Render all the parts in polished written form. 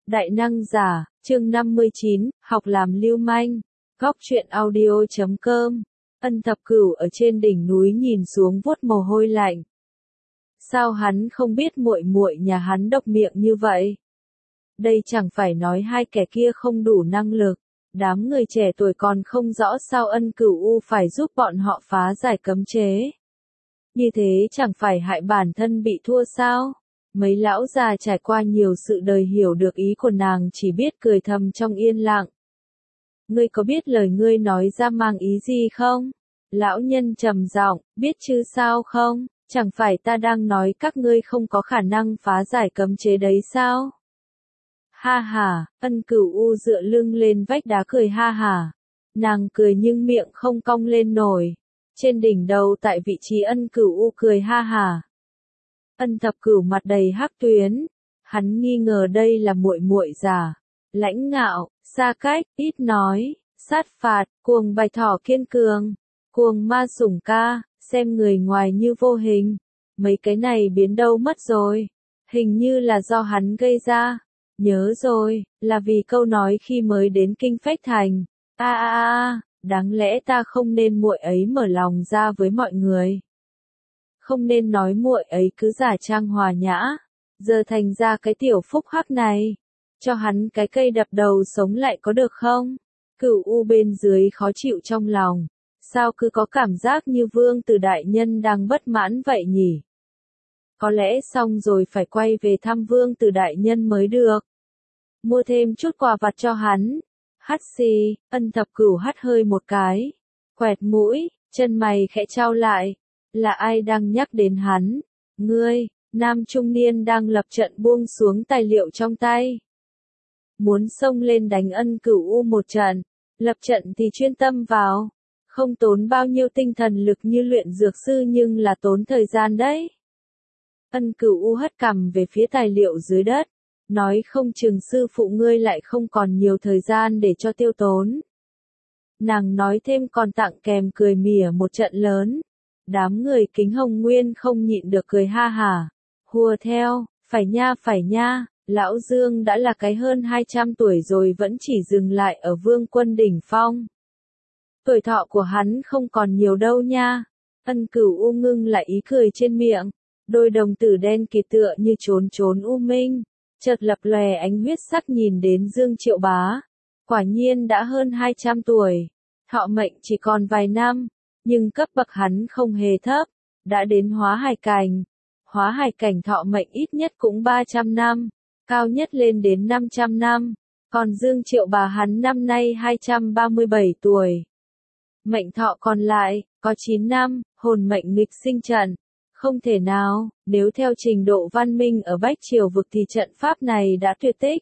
Đại năng giả, chương 59, học làm lưu manh. Góc truyện audio.com. Ân Thập Cửu ở trên đỉnh núi nhìn xuống vuốt mồ hôi lạnh. Sao hắn không biết muội muội nhà hắn độc miệng như vậy? Đây chẳng phải nói hai kẻ kia không đủ năng lực. Đám người trẻ tuổi còn không rõ sao Ân Cửu U phải giúp bọn họ phá giải cấm chế. Như thế chẳng phải hại bản thân bị thua sao? Mấy lão già trải qua nhiều sự đời hiểu được ý của nàng chỉ biết cười thầm trong yên lặng. Ngươi có biết lời ngươi nói ra mang ý gì không? Lão nhân trầm giọng, biết chứ sao không? Chẳng phải ta đang nói các ngươi không có khả năng phá giải cấm chế đấy sao? Ha ha, Ân Cửu U dựa lưng lên vách đá cười ha ha. Nàng cười nhưng miệng không cong lên nổi. Trên đỉnh đầu tại vị trí Ân Cửu U cười ha ha. Ân Thập Cửu mặt đầy hắc tuyến, hắn nghi ngờ đây là muội muội già, lãnh ngạo, xa cách, ít nói, sát phạt, cuồng bạch thỏ kiên cường, cuồng ma sủng ca, xem người ngoài như vô hình. Mấy cái này biến đâu mất rồi? Hình như là do hắn gây ra. Nhớ rồi, là vì câu nói khi mới đến Kinh Phách Thành. Đáng lẽ ta không nên muội ấy mở lòng ra với mọi người. Không nên nói muội ấy cứ giả trang hòa nhã, giờ thành ra cái tiểu phúc hắc này. Cho hắn cái cây đập đầu sống lại có được không? Cửu U bên dưới khó chịu trong lòng. Sao cứ có cảm giác như Vương Tử Đại Nhân đang bất mãn vậy nhỉ? Có lẽ xong rồi phải quay về thăm Vương Tử Đại Nhân mới được. Mua thêm chút quà vặt cho hắn. Hắt xì, Ân Thập Cửu hắt hơi một cái. Quẹt mũi, chân mày khẽ chau lại. Là ai đang nhắc đến hắn? Ngươi, nam trung niên đang lập trận buông xuống tài liệu trong tay. Muốn xông lên đánh Ân Cửu U một trận, lập trận thì chuyên tâm vào. Không tốn bao nhiêu tinh thần lực như luyện dược sư nhưng là tốn thời gian đấy. Ân Cửu U hất cằm về phía tài liệu dưới đất. Nói không chừng sư phụ ngươi lại không còn nhiều thời gian để cho tiêu tốn. Nàng nói thêm còn tặng kèm cười mỉa một trận lớn. Đám người Kính Hồng Nguyên không nhịn được cười ha hả. Hùa theo, phải nha, lão Dương đã là cái hơn 200 tuổi rồi vẫn chỉ dừng lại ở vương quân đỉnh phong. Tuổi thọ của hắn không còn nhiều đâu nha. Ân Cửu U ngưng lại ý cười trên miệng. Đôi đồng tử đen kịt tựa như trốn u minh. Chợt lập lòe ánh huyết sắc nhìn đến Dương Triệu Bá. Quả nhiên đã hơn 200 tuổi. Thọ mệnh chỉ còn vài năm. Nhưng cấp bậc hắn không hề thấp. Đã đến hóa hải cảnh. Hóa hải cảnh thọ mệnh ít nhất cũng 300 năm. Cao nhất lên đến 500 năm. Còn Dương Triệu Bá hắn năm nay 237 tuổi. Mệnh thọ còn lại, có 9 năm, hồn mệnh nghịch sinh trận. Không thể nào, nếu theo trình độ văn minh ở Bách Triều vực thì trận pháp này đã tuyệt tích.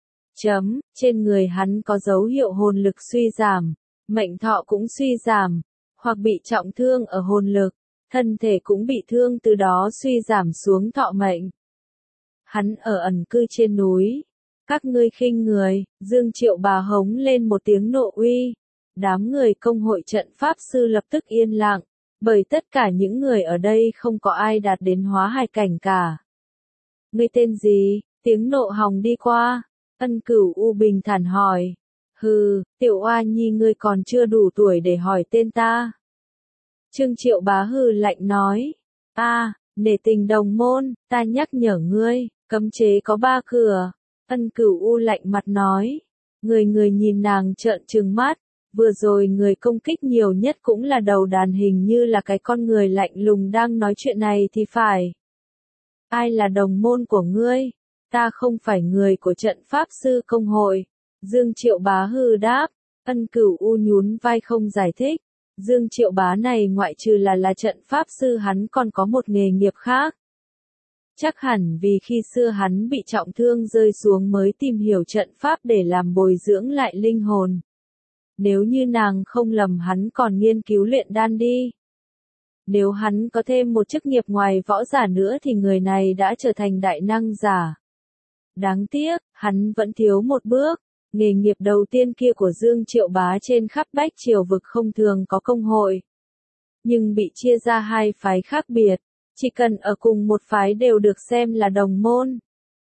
Trên người hắn có dấu hiệu hồn lực suy giảm, mệnh thọ cũng suy giảm, hoặc bị trọng thương ở hồn lực, thân thể cũng bị thương từ đó suy giảm xuống thọ mệnh. Hắn ở ẩn cư trên núi. Các ngươi khinh người, Dương Triệu Bá hống lên một tiếng nộ uy. Đám người công hội trận pháp sư lập tức yên lặng. Bởi tất cả những người ở đây không có ai đạt đến hóa hải cảnh cả. Ngươi tên gì? Tiếng nộ hòng đi qua. Ân Cửu U bình thản hỏi. Hừ, Tiểu Oa Nhi ngươi còn chưa đủ tuổi để hỏi tên ta. Trương Triệu Bá hừ lạnh nói. Nể tình đồng môn, ta nhắc nhở ngươi, cấm chế có 3 cửa. Ân Cửu U lạnh mặt nói. Người nhìn nàng trợn trừng mắt. Vừa rồi người công kích nhiều nhất cũng là đầu đàn hình như là cái con người lạnh lùng đang nói chuyện này thì phải. Ai là đồng môn của ngươi? Ta không phải người của trận pháp sư công hội. Dương Triệu Bá hừ đáp. Ân Cửu U nhún vai không giải thích. Dương Triệu Bá này ngoại trừ là trận pháp sư hắn còn có một nghề nghiệp khác. Chắc hẳn vì khi xưa hắn bị trọng thương rơi xuống mới tìm hiểu trận pháp để làm bồi dưỡng lại linh hồn. Nếu như nàng không lầm hắn còn nghiên cứu luyện đan đi. Nếu hắn có thêm một chức nghiệp ngoài võ giả nữa thì người này đã trở thành đại năng giả. Đáng tiếc, hắn vẫn thiếu một bước. Nghề nghiệp đầu tiên kia của Dương Triệu Bá trên khắp Bách Triều vực không thường có công hội. Nhưng bị chia ra hai phái khác biệt. Chỉ cần ở cùng một phái đều được xem là đồng môn.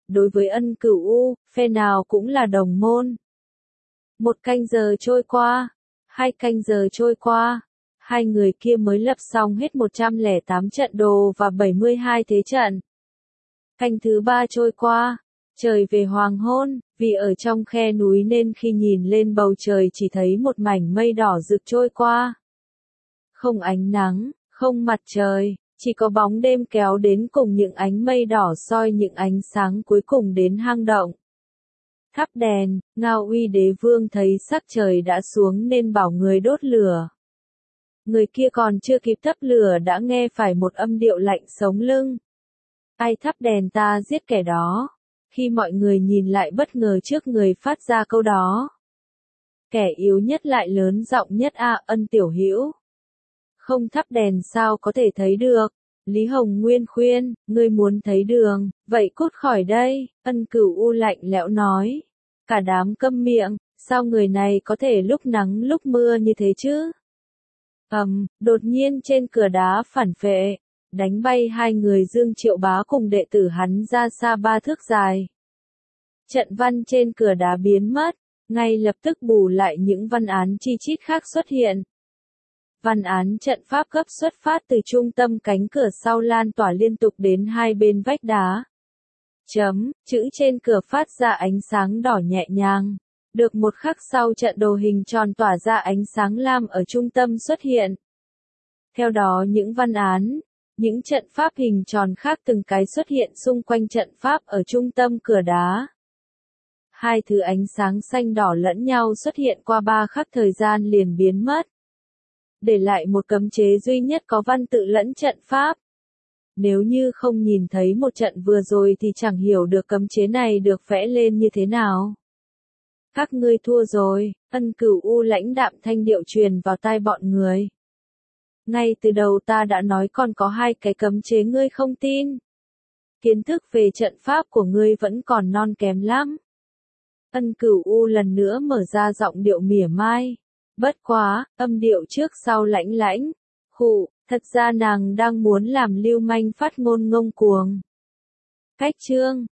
đối với Ân Cửu U, phe nào cũng là đồng môn. 1 canh giờ trôi qua, 2 canh giờ trôi qua, hai người kia mới lập xong hết 108 trận đồ và 72 thế trận. Canh thứ 3 trôi qua, trời về hoàng hôn, vì ở trong khe núi nên khi nhìn lên bầu trời chỉ thấy một mảnh mây đỏ rực trôi qua. Không ánh nắng, không mặt trời, chỉ có bóng đêm kéo đến cùng những ánh mây đỏ soi những ánh sáng cuối cùng đến hang động. Thắp đèn, Ngao Uy Đế Vương thấy sắc trời đã xuống nên bảo người đốt lửa. Người kia còn chưa kịp thắp lửa đã nghe phải một âm điệu lạnh sống lưng. Ai thắp đèn ta giết kẻ đó. Khi mọi người nhìn lại bất ngờ trước người phát ra câu đó. Kẻ yếu nhất lại lớn giọng nhất Ân tiểu hữu. Không thắp đèn sao có thể thấy được. Lý Hồng Nguyên khuyên, ngươi muốn thấy đường, vậy cút khỏi đây, Ân Cửu U lạnh lẽo nói. Cả đám câm miệng, sao người này có thể lúc nắng lúc mưa như thế chứ? Đột nhiên trên cửa đá phản phệ, đánh bay hai người Dương Triệu Bá cùng đệ tử hắn ra xa 3 thước dài. Trận văn trên cửa đá biến mất, ngay lập tức bù lại những văn án chi chít khác xuất hiện. Văn án trận pháp cấp xuất phát từ trung tâm cánh cửa sau lan tỏa liên tục đến hai bên vách đá. Chữ trên cửa phát ra ánh sáng đỏ nhẹ nhàng. Được một khắc sau trận đồ hình tròn tỏa ra ánh sáng lam ở trung tâm xuất hiện. Theo đó những văn án, những trận pháp hình tròn khác từng cái xuất hiện xung quanh trận pháp ở trung tâm cửa đá. Hai thứ ánh sáng xanh đỏ lẫn nhau xuất hiện qua 3 khắc thời gian liền biến mất. Để lại một cấm chế duy nhất có văn tự lẫn trận pháp. Nếu như không nhìn thấy một trận vừa rồi thì chẳng hiểu được cấm chế này được vẽ lên như thế nào. Các ngươi thua rồi, Ân Cửu U lãnh đạm thanh điệu truyền vào tai bọn người. Ngay từ đầu ta đã nói còn có 2 cái cấm chế ngươi không tin. Kiến thức về trận pháp của ngươi vẫn còn non kém lắm. Ân Cửu U lần nữa mở ra giọng điệu mỉa mai. Bất quá, âm điệu trước sau lãnh lãnh. Thật ra nàng đang muốn làm lưu manh phát ngôn ngông cuồng. Cách chương